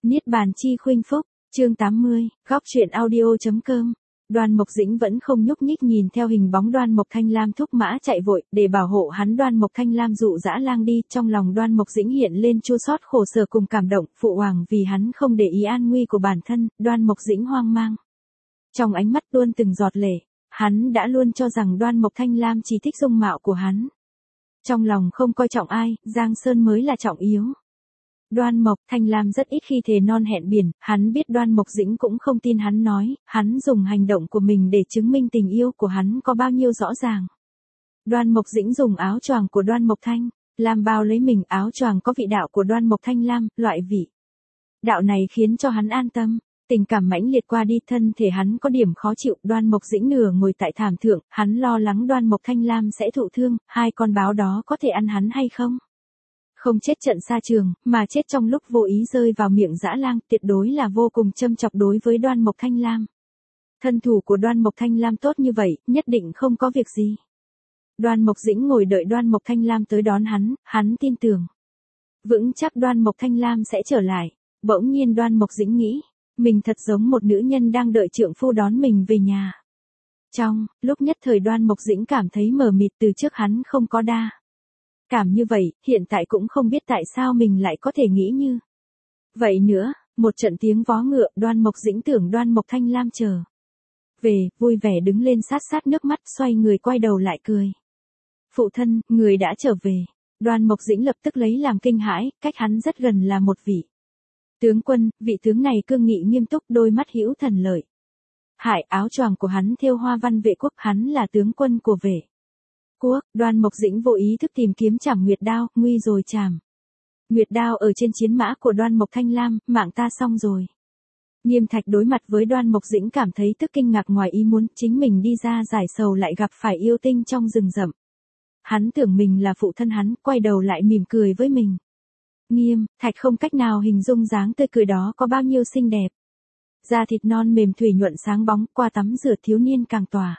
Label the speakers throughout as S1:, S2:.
S1: Niết bàn chi khuynh phúc, chương 80, góc truyện audio.com. Đoan Mộc Dĩnh vẫn không nhúc nhích nhìn theo hình bóng Đoan Mộc Thanh Lam thúc mã chạy vội, để bảo hộ hắn. Đoan Mộc Thanh Lam dụ dã lang đi, trong lòng Đoan Mộc Dĩnh hiện lên chua xót khổ sở cùng cảm động, phụ hoàng vì hắn không để ý an nguy của bản thân, Đoan Mộc Dĩnh hoang mang. Trong ánh mắt luôn từng giọt lệ, hắn đã luôn cho rằng Đoan Mộc Thanh Lam chỉ thích dung mạo của hắn. Trong lòng không coi trọng ai, Giang Sơn mới là trọng yếu. Đoan Mộc Thanh Lam rất ít khi thề non hẹn biển, hắn biết Đoan Mộc Dĩnh cũng không tin hắn nói, hắn dùng hành động của mình để chứng minh tình yêu của hắn có bao nhiêu rõ ràng. Đoan Mộc Dĩnh dùng áo choàng của Đoan Mộc Thanh Lam bao lấy mình, áo choàng có vị đạo của Đoan Mộc Thanh Lam, loại vị đạo này khiến cho hắn an tâm. Tình cảm mãnh liệt qua đi, thân thể hắn có điểm khó chịu. Đoan Mộc Dĩnh nửa ngồi tại thảm thượng, hắn lo lắng Đoan Mộc Thanh Lam sẽ thụ thương, hai con báo đó có thể ăn hắn hay không? Không chết trận xa trường, mà chết trong lúc vô ý rơi vào miệng dã lang, tuyệt đối là vô cùng châm chọc đối với Đoan Mộc Thanh Lam. Thân thủ của Đoan Mộc Thanh Lam tốt như vậy, nhất định không có việc gì. Đoan Mộc Dĩnh ngồi đợi Đoan Mộc Thanh Lam tới đón hắn tin tưởng vững chắc Đoan Mộc Thanh Lam sẽ trở lại. Bỗng nhiên Đoan Mộc Dĩnh nghĩ, mình thật giống một nữ nhân đang đợi trượng phu đón mình về nhà. Trong lúc nhất thời Đoan Mộc Dĩnh cảm thấy mờ mịt, từ trước hắn không có đa cảm như vậy, hiện tại cũng không biết tại sao mình lại có thể nghĩ như vậy nữa. Một trận tiếng vó ngựa, Đoan Mộc Dĩnh tưởng Đoan Mộc Thanh Lam trở về, vui vẻ đứng lên sát nước mắt, xoay người quay đầu lại cười. Phụ thân, người đã trở về. Đoan Mộc Dĩnh lập tức lấy làm kinh hãi, cách hắn rất gần là một vị tướng quân, vị tướng này cương nghị nghiêm túc, đôi mắt hữu thần lợi hại, áo choàng của hắn thêu hoa văn vệ quốc, hắn là tướng quân của vệ quốc. Đoan Mộc Dĩnh vô ý thức tìm kiếm Trảm Nguyệt Đao, nguy rồi, Trảm Nguyệt Đao ở trên chiến mã của Đoan Mộc Thanh Lam, mạng ta xong rồi. Nghiêm Thạch đối mặt với Đoan Mộc Dĩnh cảm thấy tức kinh ngạc ngoài ý muốn, chính mình đi ra giải sầu lại gặp phải yêu tinh trong rừng rậm. Hắn tưởng mình là phụ thân hắn, quay đầu lại mỉm cười với mình. Nghiêm Thạch không cách nào hình dung dáng tươi cười đó có bao nhiêu xinh đẹp. Da thịt non mềm thủy nhuận sáng bóng, qua tắm rửa thiếu niên càng tỏa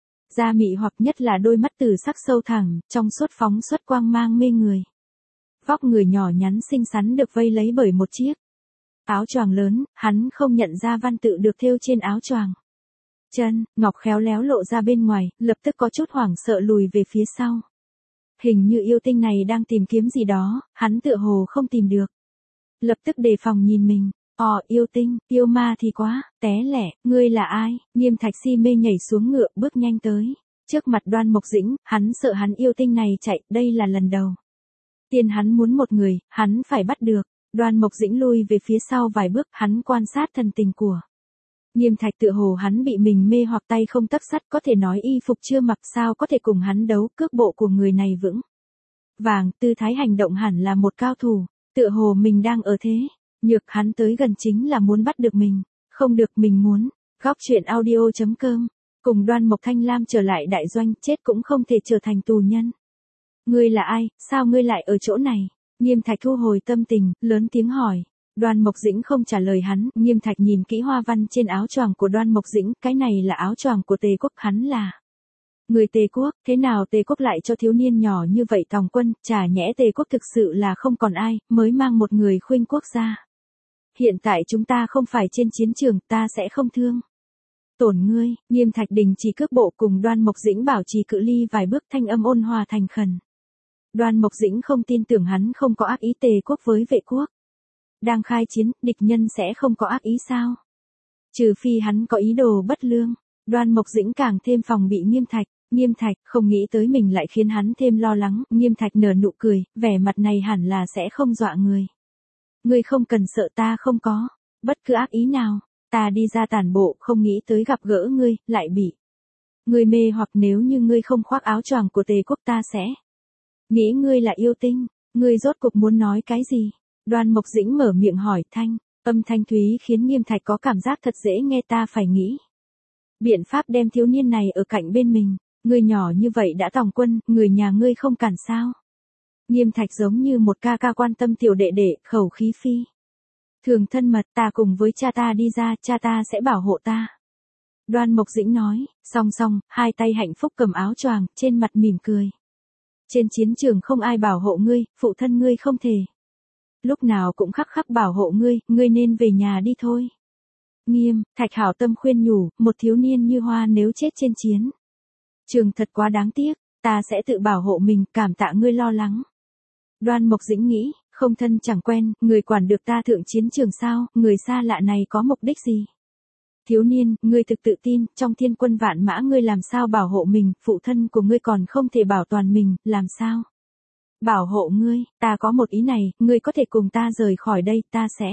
S1: da mị hoặc, nhất là đôi mắt từ sắc sâu thẳm, trong suốt phóng xuất quang mang mê người. Vóc người nhỏ nhắn xinh xắn được vây lấy bởi một chiếc áo choàng lớn, hắn không nhận ra văn tự được thêu trên áo choàng. Chân ngọc khéo léo lộ ra bên ngoài, lập tức có chút hoảng sợ lùi về phía sau. Hình như yêu tinh này đang tìm kiếm gì đó, hắn tựa hồ không tìm được. Lập tức đề phòng nhìn mình. Yêu tinh, yêu ma thì quá, té lẻ, ngươi là ai? Nghiêm Thạch si mê nhảy xuống ngựa, bước nhanh tới trước mặt Đoan Mộc Dĩnh, hắn sợ hắn yêu tinh này chạy, đây là lần đầu tiên hắn muốn một người, hắn phải bắt được. Đoan Mộc Dĩnh lui về phía sau vài bước, hắn quan sát thần tình của Nghiêm Thạch, tựa hồ hắn bị mình mê hoặc, tay không tấc sắt, có thể nói y phục chưa mặc, sao có thể cùng hắn đấu. Cước bộ của người này vững vàng, tư thái hành động hẳn là một cao thủ, tựa hồ mình đang ở thế nhược, hắn tới gần chính là muốn bắt được mình. Không được, mình muốn. Góc truyện audio.com. Cùng Đoan Mộc Thanh Lam trở lại đại doanh, chết cũng không thể trở thành tù nhân. Ngươi là ai, sao ngươi lại ở chỗ này? Nghiêm Thạch thu hồi tâm tình, lớn tiếng hỏi. Đoan Mộc Dĩnh không trả lời hắn. Nghiêm Thạch nhìn kỹ hoa văn trên áo choàng của Đoan Mộc Dĩnh, cái này là áo choàng của Tề quốc, hắn là người Tề quốc, thế nào Tề quốc lại cho thiếu niên nhỏ như vậy tòng quân, chả nhẽ Tề quốc thực sự là không còn ai, mới mang một người khuynh quốc ra. Hiện tại chúng ta không phải trên chiến trường, ta sẽ không thương tổn ngươi. Nghiêm Thạch đình chỉ cước bộ, cùng Đoan Mộc Dĩnh bảo trì cự ly vài bước, thanh âm ôn hòa thành khẩn. Đoan Mộc Dĩnh không tin tưởng hắn không có ác ý. Tề quốc với vệ quốc đang khai chiến, địch nhân sẽ không có ác ý sao? Trừ phi hắn có ý đồ bất lương. Đoan Mộc Dĩnh càng thêm phòng bị Nghiêm Thạch. Nghiêm Thạch không nghĩ tới mình lại khiến hắn thêm lo lắng. Nghiêm Thạch nở nụ cười, vẻ mặt này hẳn là sẽ không dọa người. Ngươi không cần sợ, ta không có bất cứ ác ý nào. Ta đi ra tản bộ, không nghĩ tới gặp gỡ ngươi, lại bị ngươi mê hoặc. Nếu như ngươi không khoác áo choàng của Tề quốc, ta sẽ nghĩ ngươi là yêu tinh. Ngươi rốt cuộc muốn nói cái gì? Đoan Mộc Dĩnh mở miệng hỏi, âm thanh thúy khiến Nghiêm Thạch có cảm giác thật dễ nghe. Ta phải nghĩ biện pháp đem thiếu niên này ở cạnh bên mình. Ngươi nhỏ như vậy đã tòng quân, người nhà ngươi không cản sao? Nghiêm Thạch giống như một ca ca quan tâm tiểu đệ đệ, khẩu khí phi thường thân mật. Ta cùng với cha ta đi ra, cha ta sẽ bảo hộ ta. Đoan Mộc Dĩnh nói, song song, hai tay hạnh phúc cầm áo choàng, trên mặt mỉm cười. Trên chiến trường không ai bảo hộ ngươi, phụ thân ngươi không thể lúc nào cũng khắc khắc bảo hộ ngươi, ngươi nên về nhà đi thôi. Nghiêm Thạch hảo tâm khuyên nhủ, một thiếu niên như Hoa nếu chết trên chiến trường thật quá đáng tiếc, ta sẽ tự bảo hộ mình, cảm tạ ngươi lo lắng. Đoan Mộc Dĩnh nghĩ, không thân chẳng quen, người quản được ta thượng chiến trường sao, người xa lạ này có mục đích gì? Thiếu niên, ngươi thực tự tin, trong thiên quân vạn mã ngươi làm sao bảo hộ mình, phụ thân của ngươi còn không thể bảo toàn mình, làm sao? Bảo hộ ngươi, ta có một ý này, ngươi có thể cùng ta rời khỏi đây, ta sẽ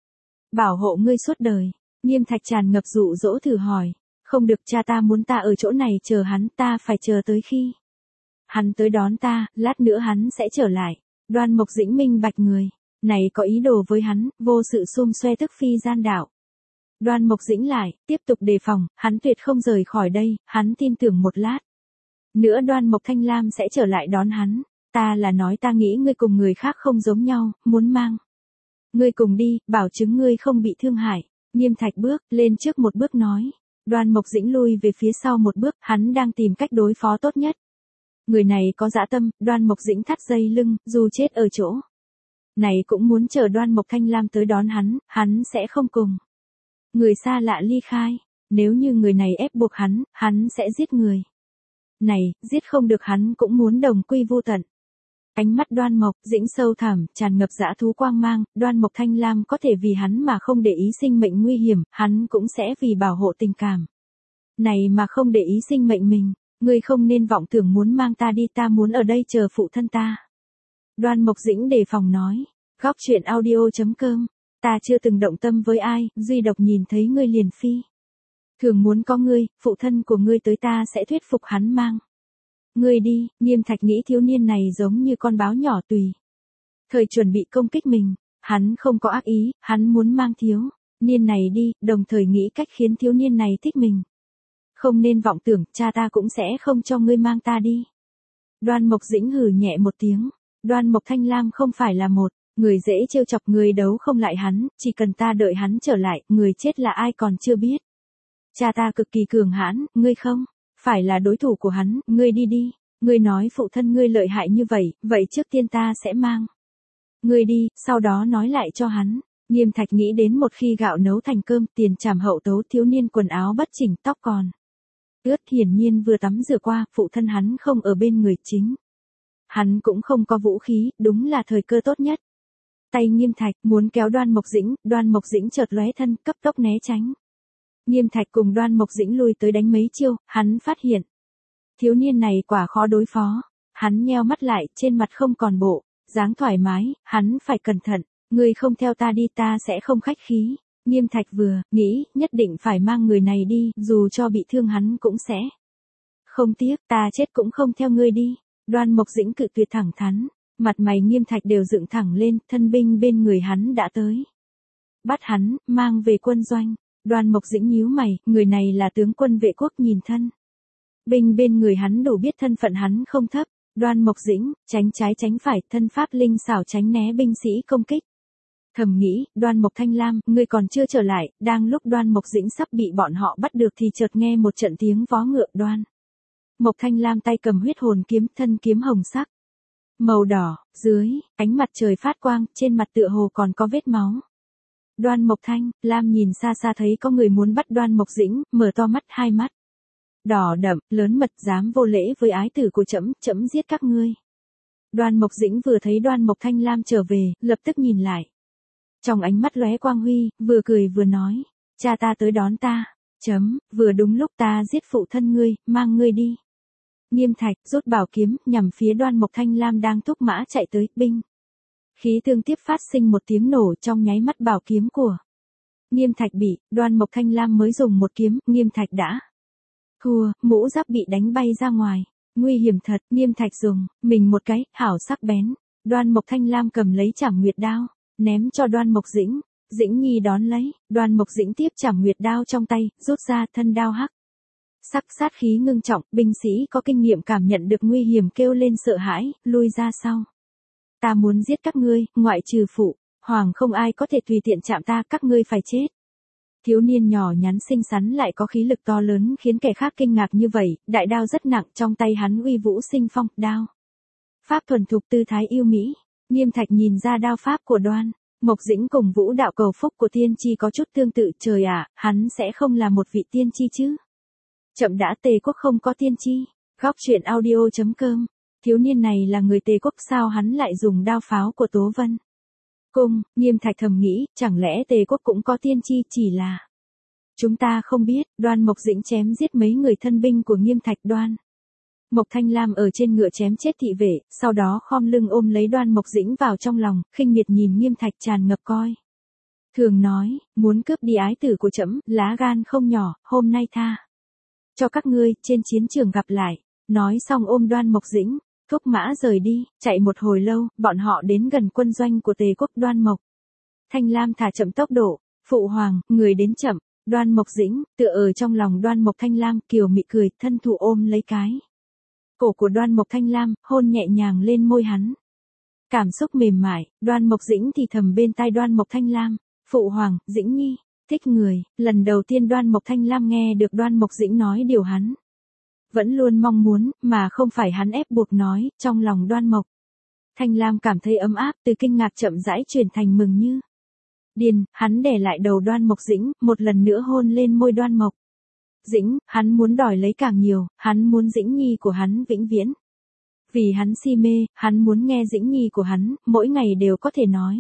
S1: bảo hộ ngươi suốt đời. Nghiêm Thạch tràn ngập dụ dỗ thử hỏi, không được, cha ta muốn ta ở chỗ này chờ hắn, ta phải chờ tới khi hắn tới đón ta, lát nữa hắn sẽ trở lại. Đoan Mộc Dĩnh minh bạch người này có ý đồ với hắn, vô sự xum xoe tức phi gian đạo. Đoan Mộc Dĩnh lại tiếp tục đề phòng, hắn tuyệt không rời khỏi đây, hắn tin tưởng một lát nữa Đoan Mộc Thanh Lam sẽ trở lại đón hắn. Ta là nói ta nghĩ ngươi cùng người khác không giống nhau, muốn mang ngươi cùng đi, bảo chứng ngươi không bị thương hại. Nghiêm Thạch bước lên trước một bước nói. Đoan Mộc Dĩnh lui về phía sau một bước, hắn đang tìm cách đối phó tốt nhất. Người này có dã tâm, Đoan Mộc Dĩnh thắt dây lưng, dù chết ở chỗ này cũng muốn chờ Đoan Mộc Thanh Lam tới đón hắn sẽ không cùng người xa lạ ly khai. Nếu như người này ép buộc hắn sẽ giết người này, giết không được hắn cũng muốn đồng quy vu tận. Ánh mắt Đoan Mộc Dĩnh sâu thẳm, tràn ngập dã thú quang mang, Đoan Mộc Thanh Lam có thể vì hắn mà không để ý sinh mệnh nguy hiểm, hắn cũng sẽ vì bảo hộ tình cảm này mà không để ý sinh mệnh mình. Ngươi không nên vọng tưởng muốn mang ta đi, ta muốn ở đây chờ phụ thân ta. Đoan Mộc Dĩnh đề phòng nói. Góc truyện audio.com. Ta chưa từng động tâm với ai, duy độc nhìn thấy ngươi liền phi thường muốn có ngươi, phụ thân của ngươi tới ta sẽ thuyết phục hắn mang ngươi đi. Nghiêm Thạch nghĩ thiếu niên này giống như con báo nhỏ tùy thời chuẩn bị công kích mình, hắn không có ác ý, hắn muốn mang thiếu niên này đi, đồng thời nghĩ cách khiến thiếu niên này thích mình. Không nên vọng tưởng, cha ta cũng sẽ không cho ngươi mang ta đi. Đoan Mộc Dĩnh hừ nhẹ một tiếng. Đoan Mộc Thanh Lam không phải là một người dễ trêu chọc, người đấu không lại hắn, chỉ cần ta đợi hắn trở lại, người chết là ai còn chưa biết. Cha ta cực kỳ cường hãn, ngươi không phải là đối thủ của hắn, ngươi đi đi. Ngươi nói phụ thân ngươi lợi hại như vậy, vậy trước tiên ta sẽ mang ngươi đi, sau đó nói lại cho hắn. Nghiêm Thạch nghĩ đến một khi gạo nấu thành cơm, tiền trảm hậu tấu, thiếu niên quần áo bất chỉnh, tóc còn ướt, hiển nhiên vừa tắm rửa qua, phụ thân hắn không ở bên người chính. Hắn cũng không có vũ khí, đúng là thời cơ tốt nhất. Tay Nghiêm Thạch muốn kéo Đoan Mộc Dĩnh chợt lóe thân, cấp tốc né tránh. Nghiêm Thạch cùng Đoan Mộc Dĩnh lui tới đánh mấy chiêu, hắn phát hiện thiếu niên này quả khó đối phó. Hắn nheo mắt lại, trên mặt không còn bộ dáng thoải mái, hắn phải cẩn thận. Ngươi không theo ta đi, ta sẽ không khách khí. Nghiêm Thạch vừa nghĩ, nhất định phải mang người này đi, dù cho bị thương hắn cũng sẽ không tiếc, ta chết cũng không theo ngươi đi. Đoan Mộc Dĩnh cự tuyệt thẳng thắn, mặt mày Nghiêm Thạch đều dựng thẳng lên, thân binh bên người hắn đã tới. Bắt hắn, mang về quân doanh. Đoan Mộc Dĩnh nhíu mày, người này là tướng quân vệ quốc, nhìn thân binh bên người hắn đủ biết thân phận hắn không thấp. Đoan Mộc Dĩnh, tránh trái tránh phải, thân pháp linh xảo tránh né binh sĩ công kích. Thầm nghĩ, Đoan Mộc Thanh Lam, ngươi còn chưa trở lại. Đang lúc Đoan Mộc Dĩnh sắp bị bọn họ bắt được thì chợt nghe một trận tiếng vó ngựa. Đoan Mộc Thanh Lam tay cầm huyết hồn kiếm, thân kiếm hồng sắc màu đỏ, dưới ánh mặt trời phát quang, trên mặt tựa hồ còn có vết máu. Đoan Mộc Thanh Lam nhìn xa xa thấy có người muốn bắt Đoan Mộc Dĩnh, mở to mắt, hai mắt đỏ đậm, lớn mật, dám vô lễ với ái tử của trẫm, trẫm giết các ngươi. Đoan Mộc Dĩnh vừa thấy Đoan Mộc Thanh Lam trở về, lập tức nhìn lại. Trong ánh mắt lóe quang huy, vừa cười vừa nói, cha ta tới đón ta, vừa đúng lúc ta giết phụ thân ngươi, mang ngươi đi. Nghiêm Thạch rút bảo kiếm, nhằm phía Đoan Mộc Thanh Lam đang thúc mã chạy tới, binh khí tương tiếp phát sinh một tiếng nổ, trong nháy mắt bảo kiếm của Nghiêm Thạch bị Đoan Mộc Thanh Lam mới dùng một kiếm, Nghiêm Thạch đã thua, mũ giáp bị đánh bay ra ngoài. Nguy hiểm thật, Nghiêm Thạch dùng mình một cái, hảo sắc bén. Đoan Mộc Thanh Lam cầm lấy Trảm Nguyệt đao, ném cho Đoan Mộc Dĩnh. Dĩnh Nhi đón lấy, Đoan Mộc Dĩnh tiếp Trảm Nguyệt đao trong tay, rút ra, thân đao hắc sắc, sát khí ngưng trọng, binh sĩ có kinh nghiệm cảm nhận được nguy hiểm kêu lên sợ hãi, lui ra sau. Ta muốn giết các ngươi, ngoại trừ phụ hoàng không ai có thể tùy tiện chạm ta, các ngươi phải chết. Thiếu niên nhỏ nhắn xinh xắn lại có khí lực to lớn khiến kẻ khác kinh ngạc như vậy, đại đao rất nặng, trong tay hắn uy vũ sinh phong, đao pháp thuần thục, tư thái yêu mỹ. Nghiêm Thạch nhìn ra đao pháp của Đoan Mộc Dĩnh cùng vũ đạo cầu phúc của tiên tri có chút tương tự, trời ạ, hắn sẽ không là một vị tiên tri chứ. Chậm đã, Tề Quốc không có tiên tri. Góc truyện audio.com. Thiếu niên này là người Tề Quốc sao hắn lại dùng đao pháo của Tố Vân Cung, Nghiêm Thạch thầm nghĩ, chẳng lẽ Tề Quốc cũng có tiên tri, chỉ là chúng ta không biết. Đoan Mộc Dĩnh chém giết mấy người thân binh của Nghiêm Thạch. Đoan Mộc Thanh Lam ở trên ngựa chém chết thị vệ, sau đó khom lưng ôm lấy Đoan Mộc Dĩnh vào trong lòng, khinh miệt nhìn Nghiêm Thạch tràn ngập coi thường nói, muốn cướp đi ái tử của trẫm, lá gan không nhỏ, hôm nay tha cho các ngươi, trên chiến trường gặp lại. Nói xong ôm Đoan Mộc Dĩnh, thúc mã rời đi. Chạy một hồi lâu, bọn họ đến gần quân doanh của Tề Quốc. Đoan Mộc Thanh Lam thả chậm tốc độ, phụ hoàng, người đến chậm. Đoan Mộc Dĩnh tựa ở trong lòng Đoan Mộc Thanh Lam, kiều mị cười, thân thủ ôm lấy cái cổ của Đoan Mộc Thanh Lam, hôn nhẹ nhàng lên môi hắn. Cảm xúc mềm mại, Đoan Mộc Dĩnh thì thầm bên tai Đoan Mộc Thanh Lam, phụ hoàng, Dĩnh nhi thích người. Lần đầu tiên Đoan Mộc Thanh Lam nghe được Đoan Mộc Dĩnh nói điều hắn vẫn luôn mong muốn, mà không phải hắn ép buộc nói. Trong lòng Đoan Mộc Thanh Lam cảm thấy ấm áp, từ kinh ngạc chậm rãi chuyển thành mừng như điên. Hắn đè lại đầu Đoan Mộc Dĩnh, một lần nữa hôn lên môi Đoan Mộc Dĩnh. Hắn muốn đòi lấy càng nhiều, hắn muốn Dĩnh nhi của hắn vĩnh viễn. Vì hắn si mê, hắn muốn nghe Dĩnh nhi của hắn, mỗi ngày đều có thể nói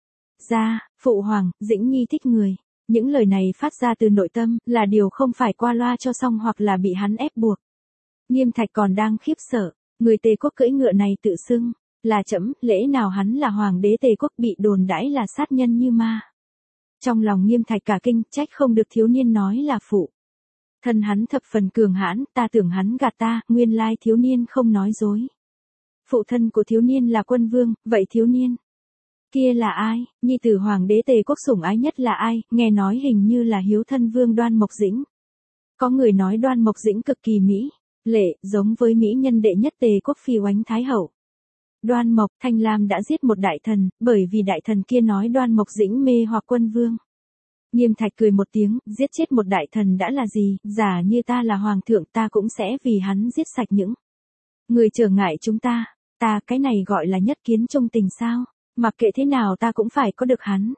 S1: ra, phụ hoàng, Dĩnh nhi thích người. Những lời này phát ra từ nội tâm, là điều không phải qua loa cho xong hoặc là bị hắn ép buộc. Nghiêm Thạch còn đang khiếp sợ, người Tề Quốc cưỡi ngựa này tự xưng là trẫm, lẽ nào hắn là hoàng đế Tề Quốc, bị đồn đãi là sát nhân như ma. Trong lòng Nghiêm Thạch cả kinh, trách không được thiếu niên nói là phụ thân hắn thập phần cường hãn, ta tưởng hắn gạt ta, nguyên lai thiếu niên không nói dối. Phụ thân của thiếu niên là quân vương, vậy thiếu niên kia là ai? Nhi tử hoàng đế Tề Quốc sủng ái nhất là ai? Nghe nói hình như là hiếu thân vương Đoan Mộc Dĩnh. Có người nói Đoan Mộc Dĩnh cực kỳ mỹ lệ, giống với mỹ nhân đệ nhất Tề Quốc Phi Oánh Thái Hậu. Đoan Mộc Thanh Lam đã giết một đại thần, bởi vì đại thần kia nói Đoan Mộc Dĩnh mê hoặc quân vương. Nghiêm Thạch cười một tiếng, giết chết một đại thần đã là gì, giả như ta là hoàng thượng ta cũng sẽ vì hắn giết sạch những người trở ngại chúng ta. Cái này gọi là nhất kiến trung tình sao? Mặc kệ thế nào ta cũng phải có được hắn.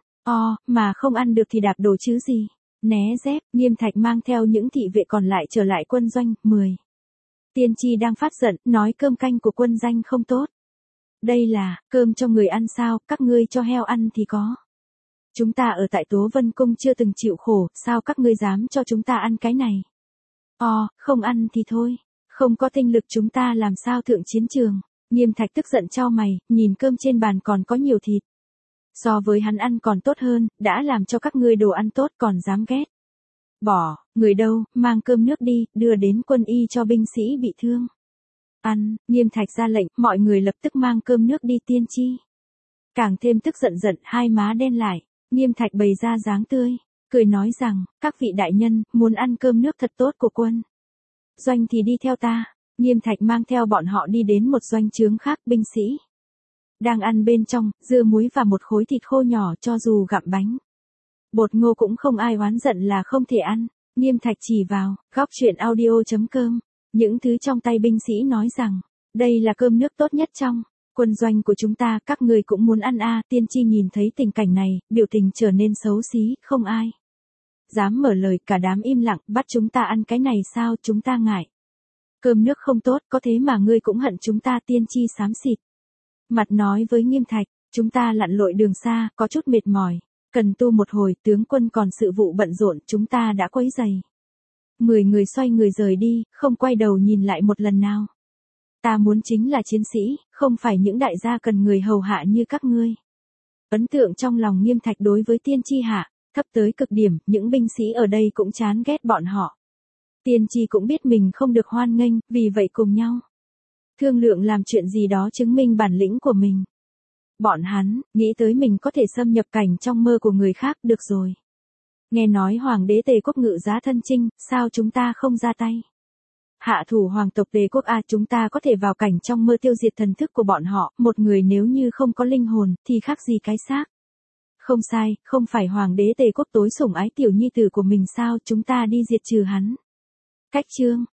S1: Mà không ăn được thì đạp đồ chứ gì. Né dép, Nghiêm Thạch mang theo những thị vệ còn lại trở lại quân doanh. 10. Tiên tri đang phát giận, nói cơm canh của quân doanh không tốt. Đây là cơm cho người ăn sao, các ngươi cho heo ăn thì có. Chúng ta ở tại Tố Vân Cung chưa từng chịu khổ, sao các ngươi dám cho chúng ta ăn cái này? Không ăn thì thôi, không có tinh lực chúng ta làm sao thượng chiến trường. Nghiêm Thạch tức giận chau mày, nhìn cơm trên bàn còn có nhiều thịt. So với hắn ăn còn tốt hơn, đã làm cho các ngươi đồ ăn tốt còn dám ghét. Bỏ, người đâu, mang cơm nước đi, đưa đến quân y cho binh sĩ bị thương. Ăn, Nghiêm Thạch ra lệnh, mọi người lập tức mang cơm nước đi. Tiên tri càng thêm tức giận, hai má đen lại. Nghiêm Thạch bày ra dáng tươi, cười nói rằng, các vị đại nhân, muốn ăn cơm nước thật tốt của quân doanh thì đi theo ta. Nghiêm Thạch mang theo bọn họ đi đến một doanh trướng khác, binh sĩ đang ăn bên trong, dưa muối và một khối thịt khô nhỏ, cho dù gặm bánh bột ngô cũng không ai oán giận là không thể ăn. Nghiêm Thạch chỉ vào, góc truyện audio.com, những thứ trong tay binh sĩ nói rằng, đây là cơm nước tốt nhất trong quân doanh của chúng ta, các người cũng muốn ăn à. Tiên tri nhìn thấy tình cảnh này, biểu tình trở nên xấu xí, không ai dám mở lời, cả đám im lặng. Bắt chúng ta ăn cái này sao, chúng ta ngại cơm nước không tốt, có thế mà ngươi cũng hận chúng ta. Tiên tri xám xịt mặt nói với Nghiêm Thạch, chúng ta lặn lội đường xa, có chút mệt mỏi, cần tu một hồi, tướng quân còn sự vụ bận rộn, chúng ta đã quấy rầy. 10 người xoay người rời đi, không quay đầu nhìn lại một lần nào. Ta muốn chính là chiến sĩ, không phải những đại gia cần người hầu hạ như các ngươi. Ấn tượng trong lòng Nghiêm Thạch đối với tiên tri hạ thấp tới cực điểm, những binh sĩ ở đây cũng chán ghét bọn họ. Tiên tri cũng biết mình không được hoan nghênh, vì vậy cùng nhau thương lượng làm chuyện gì đó chứng minh bản lĩnh của mình. Bọn hắn nghĩ tới mình có thể xâm nhập cảnh trong mơ của người khác. Được rồi, nghe nói hoàng đế Tề Quốc ngự giá thân chinh, sao chúng ta không ra tay hạ thủ hoàng tộc Tề Quốc à? Chúng ta có thể vào cảnh trong mơ tiêu diệt thần thức của bọn họ. Một người nếu như không có linh hồn thì khác gì cái xác. Không sai, không phải hoàng đế Tề Quốc tối sủng ái tiểu nhi tử của mình sao? Chúng ta đi diệt trừ hắn. Cách chương